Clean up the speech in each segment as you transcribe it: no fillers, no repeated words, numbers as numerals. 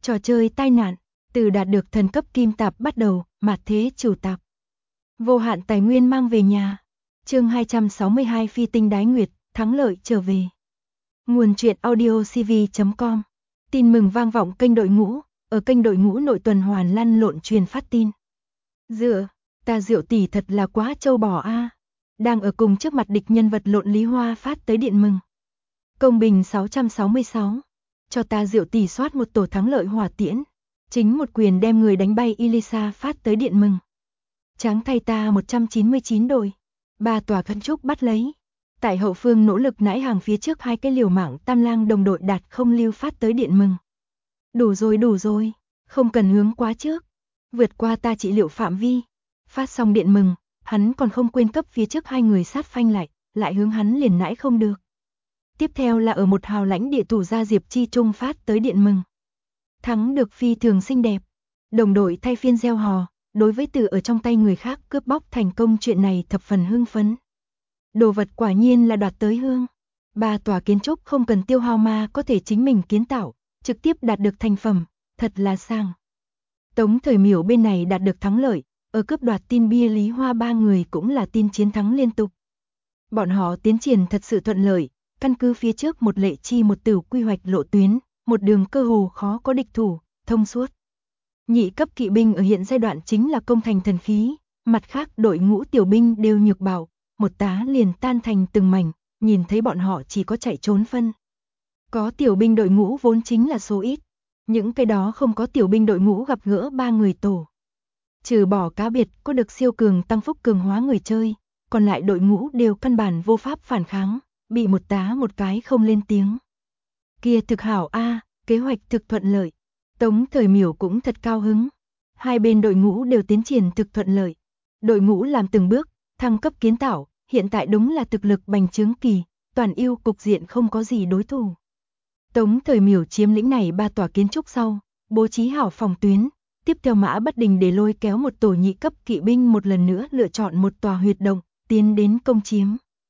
Trò chơi tai nạn, từ đạt được thần cấp kim tạp bắt đầu, mạt thế chủ tạp. Vô hạn tài nguyên mang về nhà. Chương 262 Phi tinh đái nguyệt, thắng lợi trở về. Nguồn truyện audiocv.com. Tin mừng vang vọng kênh đội ngũ, ở kênh đội ngũ nội tuần hoàn lăn lộn truyền phát tin. Ta Diệu tỷ thật là quá trâu bò a. Đang ở cùng trước mặt địch nhân vật lộn Lý Hoa phát tới điện mừng. Công bình 666. Cho ta Diệu tỷ soát một tổ thắng lợi hỏa tiễn. Chính một quyền đem người đánh bay Elisa phát tới điện mừng. Tráng thay ta 199 đội. 3 tòa khẩn trúc bắt lấy. Tại hậu phương nỗ lực nãi hàng phía trước 2 cái liều mạng tam lang đồng đội đạt không lưu phát tới điện mừng. Đủ rồi, không cần hướng quá trước. Vượt qua ta trị liệu phạm vi. Phát xong điện mừng, hắn còn không quên cấp phía trước 2 người sát phanh lại hướng hắn liền nãi không được. Tiếp theo là ở một hào lãnh địa thủ gia Diệp Chi Trung phát tới điện mừng. Thắng được phi thường xinh đẹp. Đồng đội thay phiên gieo hò, đối với từ ở trong tay người khác cướp bóc thành công chuyện này thập phần hưng phấn. Đồ vật quả nhiên là đoạt tới hương. 3 tòa kiến trúc không cần tiêu hao ma có thể chính mình kiến tạo, trực tiếp đạt được thành phẩm, thật là sang. Tống Thời Miểu bên này đạt được thắng lợi, ở cướp đoạt tin bia Lý Hoa 3 người cũng là tin chiến thắng liên tục. Bọn họ tiến triển thật sự thuận lợi, căn cứ phía trước một lệ chi một tử quy hoạch lộ tuyến, một đường cơ hồ khó có địch thủ, thông suốt. Nhị cấp kỵ binh ở hiện giai đoạn chính là công thành thần khí, mặt khác đội ngũ tiểu binh đều nhược bạo, một tá liền tan thành từng mảnh, nhìn thấy bọn họ chỉ có chạy trốn phân. Có tiểu binh đội ngũ vốn chính là số ít, những cái đó không có tiểu binh đội ngũ gặp gỡ 3 người tổ. Trừ bỏ cá biệt có được siêu cường tăng phúc cường hóa người chơi, còn lại đội ngũ đều căn bản vô pháp phản kháng, bị một tá một cái không lên tiếng. Kia thực hảo a, kế hoạch thực thuận lợi. Tống Thời Miểu cũng thật cao hứng. Hai bên đội ngũ đều tiến triển thực thuận lợi. Đội ngũ làm từng bước, thăng cấp kiến tạo, hiện tại đúng là thực lực bành trướng kỳ, toàn ưu cục diện không có gì đối thủ. Tống Thời Miểu chiếm lĩnh này 3 tòa kiến trúc sau, bố trí hảo phòng tuyến, tiếp theo Mã Bất Đình để lôi kéo một tổ nhị cấp kỵ binh một lần nữa lựa chọn một tòa huyệt động, tiến đến công chiếm.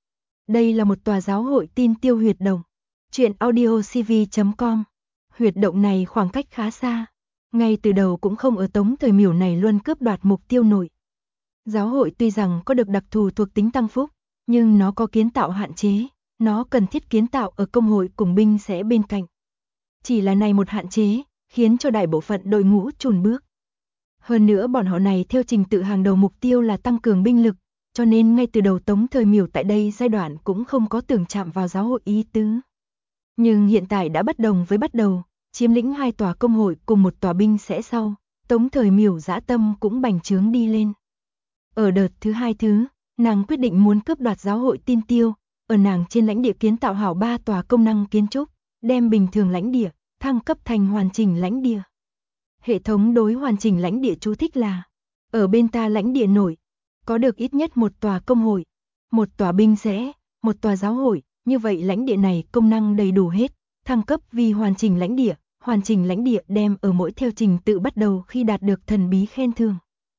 Đây là một tòa giáo hội tin tiêu huyệt động. Truyện audiocv.com. Huyệt động này khoảng cách khá xa, ngay từ đầu cũng không ở Tống Thời Miểu này luôn cướp đoạt mục tiêu nổi. Giáo hội tuy rằng có được đặc thù thuộc tính tăng phúc, nhưng nó có kiến tạo hạn chế, nó cần thiết kiến tạo ở công hội cùng binh sẽ bên cạnh. Chỉ là này một hạn chế, khiến cho đại bộ phận đội ngũ chùn bước. Hơn nữa bọn họ này theo trình tự hàng đầu mục tiêu là tăng cường binh lực, cho nên ngay từ đầu Tống Thời Miểu tại đây giai đoạn cũng không có tưởng chạm vào giáo hội ý tứ. Nhưng hiện tại đã bất đồng với bắt đầu, chiếm lĩnh 2 tòa công hội cùng một tòa binh sẽ sau, Tống Thời Miểu dã tâm cũng bành trướng đi lên. Ở đợt thứ 2 nàng quyết định muốn cướp đoạt giáo hội tin tiêu, ở nàng trên lãnh địa kiến tạo hảo 3 tòa công năng kiến trúc, đem bình thường lãnh địa thăng cấp thành hoàn chỉnh lãnh địa. Hệ thống đối hoàn chỉnh lãnh địa chú thích là ở bên ta lãnh địa nổi, có được ít nhất một tòa công hội, một tòa binh sẽ, một tòa giáo hội, như vậy lãnh địa này công năng đầy đủ hết, thăng cấp vì hoàn chỉnh lãnh địa đem ở mỗi theo trình tự bắt đầu khi đạt được thần bí khen thưởng.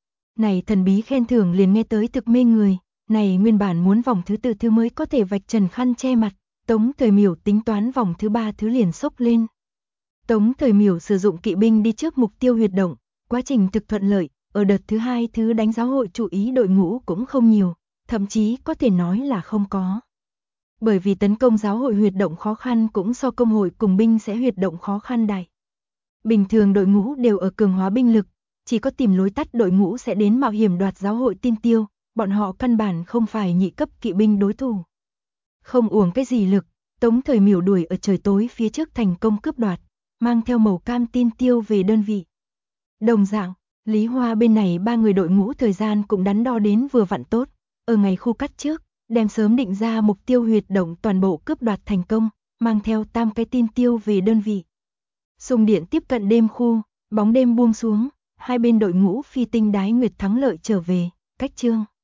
Này thần bí khen thưởng liền nghe tới thực mê người, này nguyên bản muốn vòng thứ 4 thứ mới có thể vạch trần khăn che mặt, Tống Thời Miểu tính toán vòng thứ 3 thứ liền sốc lên. Tống Thời Miểu sử dụng kỵ binh đi trước mục tiêu huyệt động, quá trình thực thuận lợi, ở đợt thứ 2 thứ đánh giáo hội chú ý đội ngũ cũng không nhiều, thậm chí có thể nói là không có. Bởi vì tấn công giáo hội huyệt động khó khăn cũng so công hội cùng binh sẽ huyệt động khó khăn đại. Bình thường đội ngũ đều ở cường hóa binh lực, chỉ có tìm lối tắt đội ngũ sẽ đến mạo hiểm đoạt giáo hội tin tiêu, bọn họ căn bản không phải nhị cấp kỵ binh đối thủ. Không uổng cái gì lực, Tống Thời Miểu đuổi ở trời tối phía trước thành công cướp đoạt, mang theo màu cam tin tiêu về đơn vị. Đồng dạng, Lý Hoa bên này 3 người đội ngũ thời gian cũng đắn đo đến vừa vặn tốt, ở ngày khu cắt trước, đem sớm định ra mục tiêu huyệt động toàn bộ cướp đoạt thành công, mang theo 3 cái tin tiêu về đơn vị. Xung điện tiếp cận đêm khu, bóng đêm buông xuống, hai bên đội ngũ phi tinh đái nguyệt thắng lợi trở về, cách chương.